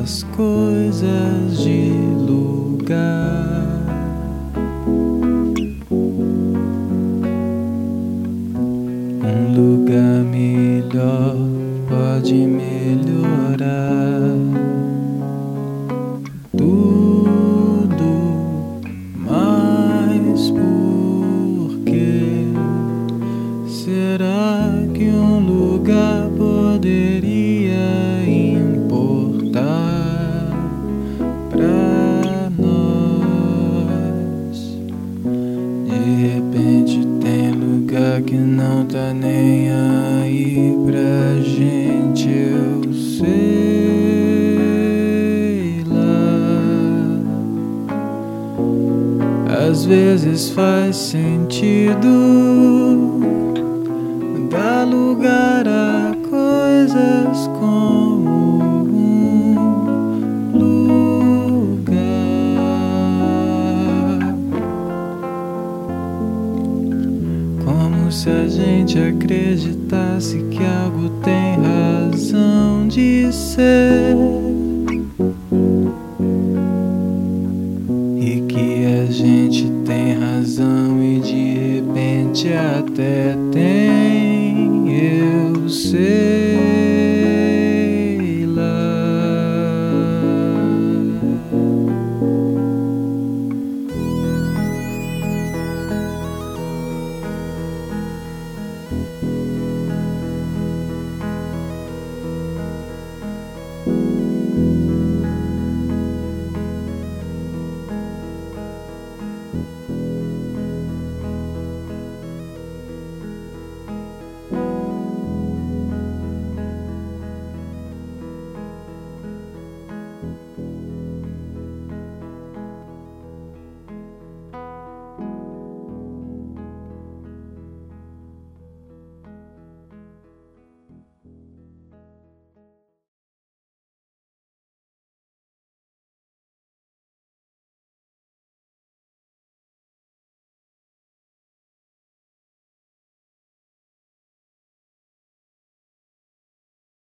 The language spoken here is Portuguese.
as coisas de lugar. Um lugar melhor pode melhorar tudo, mas por que será que um lugar poderia importar pra nós? De repente tem lugar que não tá nem aí pra gente, eu sei lá. Às vezes faz sentido dar lugar a coisas como um lugar, como se a gente acreditasse que algo tem razão de ser e que a gente tem razão e de repente até tem, eu sei.